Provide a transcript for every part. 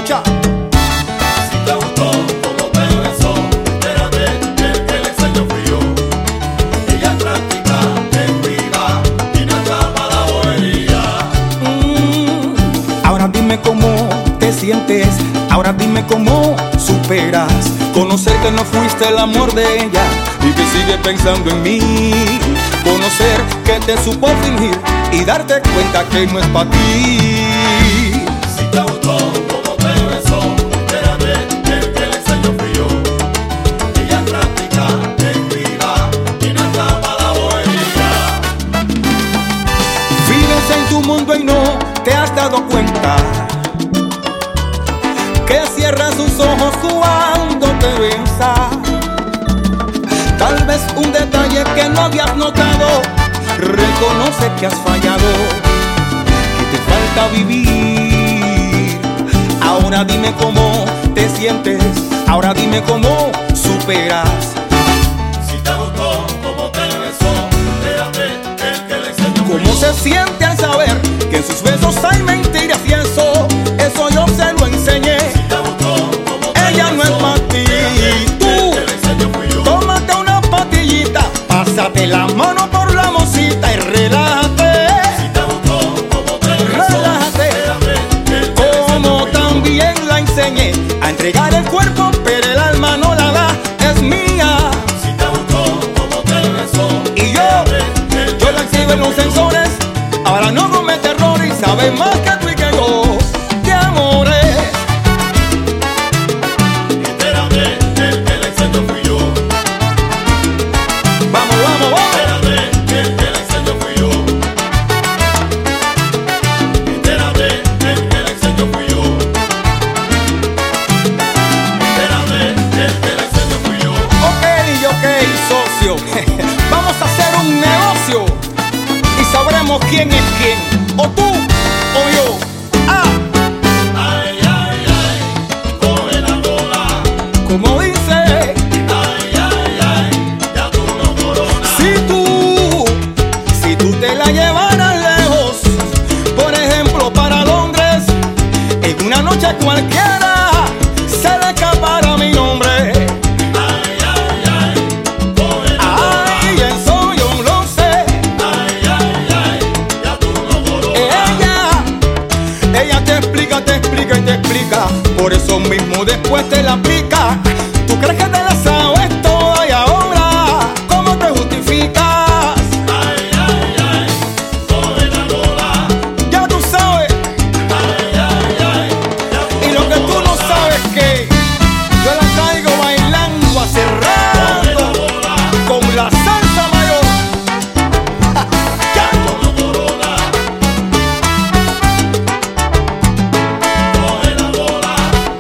Escucha. Si te gustó como te besó, entérate que el que le enseñó fui yo. Ella es práctica, es viva y no atrapa la bobería. Ahora dime cómo te sientes, ahora dime cómo superas conocer que no fuiste el amor de ella y que sigue pensando en mí. Conocer que te supo fingir y darte cuenta que no es para ti. Si te gustó como te besó, entérate que el que le enseñó fui yo. Ella es práctica, es viva y no atrapa la bobería. Vives en tu mundo y no te has dado cuenta que cierra sus ojos cuando te besa. Tal vez un detalle que no habías notado, reconoce que has fallado, que te falta vivir. Ahora dime cómo te sientes, ahora dime cómo superas. Si te gustó como te besó, entérate que el que le enseñó fui ¿Cómo yo. se siente al saber que en sus besos hay mentiras y eso yo se lo enseñé? Si te gustó como te Ella no es besó, para ti. entérate que el que le enseñó fui yo. Tómate una pastillita, pásate la mano por la mosita y relájate. Si te gustó como te besó, Relájate. entérate que el que le enseñó Como fui yo. también la enseñé a entregar el cuerpo, pero el alma no la da, es mía. Si te gustó como te besó, Y yo la activo en los sensores, ahora no comete errores y sabe más que tú y que yo de amores. entérate que el que le enseñó fui yo. Vamos, vamos, vamos. Entérate que el que le enseñó fui yo. Entérate que el que le enseñó fui yo. Entérate que el que le enseñó fui yo. Ok, socio. Vamos a hacer un negocio y sabremos quién es quién. O tú o yo. Ah, Ay, ay, ay, coge la cola. como dice, Ay, ay, ay, ya tú no coronas. si tú te la llevaras lejos, por ejemplo para Londres, en una noche cualquiera se le escapara mi nombre. Ay, ay, ay, coge la cola. Ay, eso yo lo sé. Ay, ay, ay, ya tú no coronas. Ella te explica y te explica, por eso mismo después te la aplica. ¿Tú crees que te la sabes toda y ahora cómo te justificas? Ay, ay, ay, coge la cola. Ya tú sabes, Ay, ay, ay, ya tú y lo que tú no sabes es que yo la traigo bailando hace rato con la salsa mayor. Ya. no coronas. Coge la cola.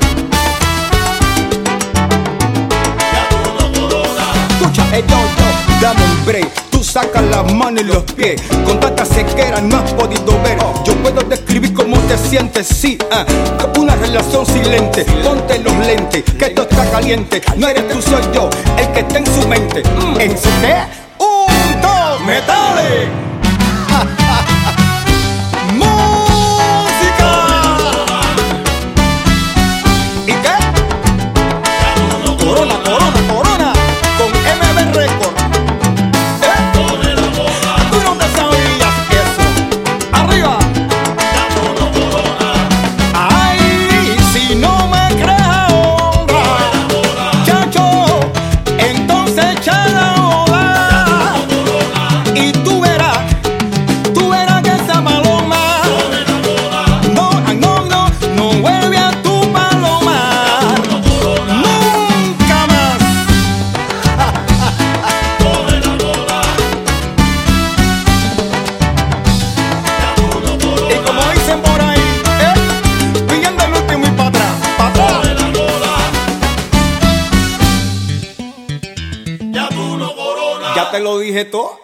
Ya tú no coronas. Escucha, yo, dame un break. Tú sacas las manos y los pies. Con tanta sequera no has podido ver. Yo puedo describir cómo te sientes, sí. Una relación silente. Ponte los lentes, que esto está caliente. No eres tú, soy yo, el que está en su mente. ¿En su qué? Un, dos, metales. Música. ¿Y qué? Corona, corona, corona. Con MB Record. Coge la cola. Tú no te sabías eso. Arriba. Ya tú no coronas. Ay, si no me crees ahora, chacho, entonces echa la bola. Y tú verás que esa paloma no vuelve a tu palomar nunca más. Coge la cola. Ya tú no coronas. Y como dicen por ahí, pidiendo el último y para atrás, para atrás. Coge la cola. Ya tú no coronas. Ya te lo dije todo.